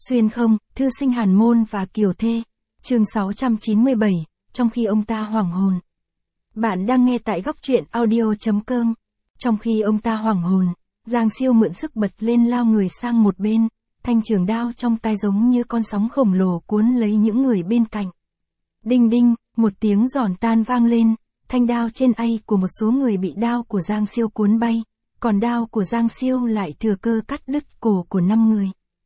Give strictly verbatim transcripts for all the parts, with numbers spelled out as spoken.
Xuyên không, thư sinh Hàn Môn và Kiều Thê. Chương sáu trăm chín mươi bảy, trong khi ông ta hoảng hồn. Bạn đang nghe tại góc truyện audio chấm com. Trong khi ông ta hoảng hồn, Giang Siêu mượn sức bật lên lao người sang một bên, thanh trường đao trong tay giống như con sóng khổng lồ cuốn lấy những người bên cạnh. Đinh đinh, một tiếng giòn tan vang lên, thanh đao trên tay của một số người bị đao của Giang Siêu cuốn bay, còn đao của Giang Siêu lại thừa cơ cắt đứt cổ của năm người.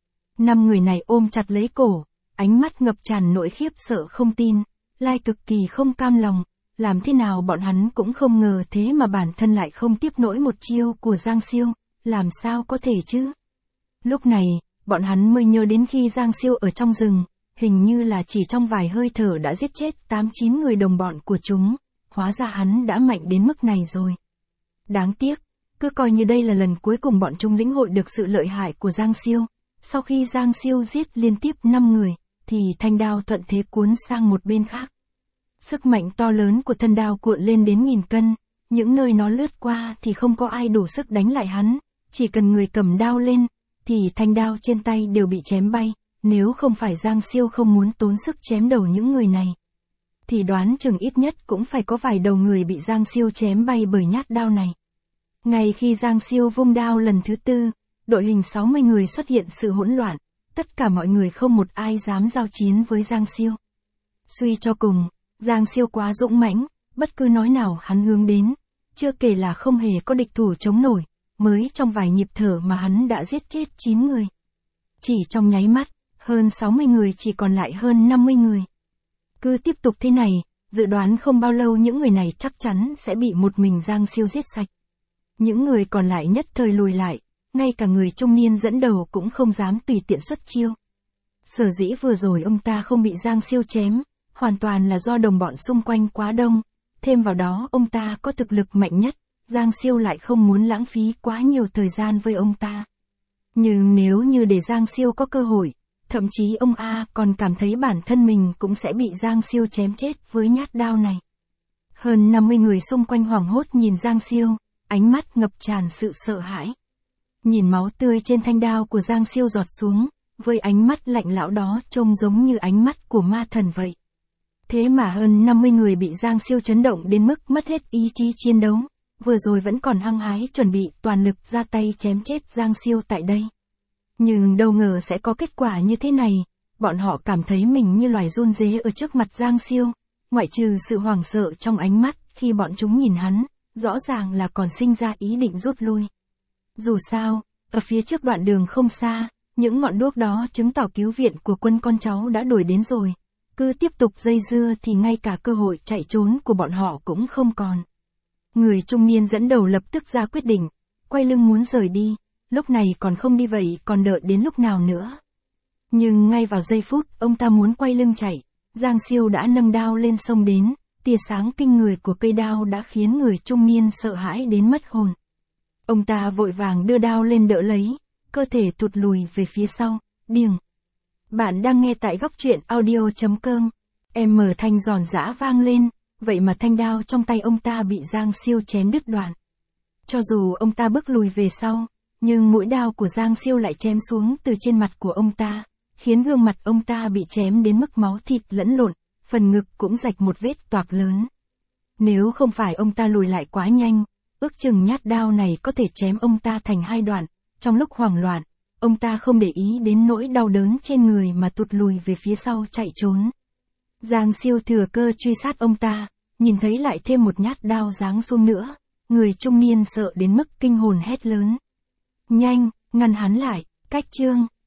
Năm người này ôm chặt lấy cổ, ánh mắt ngập tràn nỗi khiếp sợ không tin, lai cực kỳ không cam lòng, làm thế nào bọn hắn cũng không ngờ thế mà bản thân lại không tiếp nổi một chiêu của Giang Siêu, làm sao có thể chứ? Lúc này, bọn hắn mới nhớ đến khi Giang Siêu ở trong rừng, hình như là chỉ trong vài hơi thở đã giết chết tám chín người đồng bọn của chúng, hóa ra hắn đã mạnh đến mức này rồi. Đáng tiếc, cứ coi như đây là lần cuối cùng bọn chúng lĩnh hội được sự lợi hại của Giang Siêu. Sau khi Giang Siêu giết liên tiếp năm người, thì thanh đao thuận thế cuốn sang một bên khác. Sức mạnh to lớn của thân đao cuộn lên đến nghìn cân, những nơi nó lướt qua thì không có ai đủ sức đánh lại hắn, chỉ cần người cầm đao lên, thì thanh đao trên tay đều bị chém bay, nếu không phải Giang Siêu không muốn tốn sức chém đầu những người này. Thì đoán chừng ít nhất cũng phải có vài đầu người bị Giang Siêu chém bay bởi nhát đao này. Ngay khi Giang Siêu vung đao lần thứ tư, đội hình sáu mươi người xuất hiện sự hỗn loạn, tất cả mọi người không một ai dám giao chiến với Giang Siêu. Suy cho cùng, Giang Siêu quá dũng mãnh, bất cứ nói nào hắn hướng đến, chưa kể là không hề có địch thủ chống nổi, mới trong vài nhịp thở mà hắn đã giết chết chín người. Chỉ trong nháy mắt, hơn sáu mươi người chỉ còn lại hơn năm mươi người. Cứ tiếp tục thế này, dự đoán không bao lâu những người này chắc chắn sẽ bị một mình Giang Siêu giết sạch. Những người còn lại nhất thời lùi lại, ngay cả người trung niên dẫn đầu cũng không dám tùy tiện xuất chiêu. Sở dĩ vừa rồi ông ta không bị Giang Siêu chém, hoàn toàn là do đồng bọn xung quanh quá đông, thêm vào đó ông ta có thực lực mạnh nhất, Giang Siêu lại không muốn lãng phí quá nhiều thời gian với ông ta. Nhưng nếu như để Giang Siêu có cơ hội, thậm chí ông A còn cảm thấy bản thân mình cũng sẽ bị Giang Siêu chém chết với nhát đao này. Hơn năm mươi người xung quanh hoảng hốt nhìn Giang Siêu, ánh mắt ngập tràn sự sợ hãi. Nhìn máu tươi trên thanh đao của Giang Siêu giọt xuống, với ánh mắt lạnh lẽo đó trông giống như ánh mắt của ma thần vậy. Thế mà hơn năm mươi người bị Giang Siêu chấn động đến mức mất hết ý chí chiến đấu, vừa rồi vẫn còn hăng hái chuẩn bị toàn lực ra tay chém chết Giang Siêu tại đây. Nhưng đâu ngờ sẽ có kết quả như thế này, bọn họ cảm thấy mình như loài run rế ở trước mặt Giang Siêu, ngoại trừ sự hoảng sợ trong ánh mắt khi bọn chúng nhìn hắn, rõ ràng là còn sinh ra ý định rút lui. Dù sao, ở phía trước đoạn đường không xa, những ngọn đuốc đó chứng tỏ cứu viện của quân con cháu đã đuổi đến rồi. Cứ tiếp tục dây dưa thì ngay cả cơ hội chạy trốn của bọn họ cũng không còn. Người trung niên dẫn đầu lập tức ra quyết định, quay lưng muốn rời đi, lúc này còn không đi vậy còn đợi đến lúc nào nữa. Nhưng ngay vào giây phút ông ta muốn quay lưng chạy, Giang Siêu đã nâng đao lên xông đến, tia sáng kinh người của cây đao đã khiến người trung niên sợ hãi đến mất hồn. Ông ta vội vàng đưa đao lên đỡ lấy, cơ thể thụt lùi về phía sau, điềng. Bạn đang nghe tại góc truyện audio chấm com. Em mở thanh giòn giã vang lên, vậy mà thanh đao trong tay ông ta bị Giang Siêu chém đứt đoạn. Cho dù ông ta bước lùi về sau, nhưng mũi đao của Giang Siêu lại chém xuống từ trên mặt của ông ta, khiến gương mặt ông ta bị chém đến mức máu thịt lẫn lộn, phần ngực cũng rạch một vết toạc lớn. Nếu không phải ông ta lùi lại quá nhanh, ước chừng nhát đao này có thể chém ông ta thành hai đoạn. Trong lúc hoảng loạn, ông ta không để ý đến nỗi đau đớn trên người mà tụt lùi về phía sau chạy trốn. Giang Siêu thừa cơ truy sát ông ta, nhìn thấy lại thêm một nhát đao giáng xuống nữa, người trung niên sợ đến mức kinh hồn hét lớn. Nhanh, ngăn hắn lại, cách chương.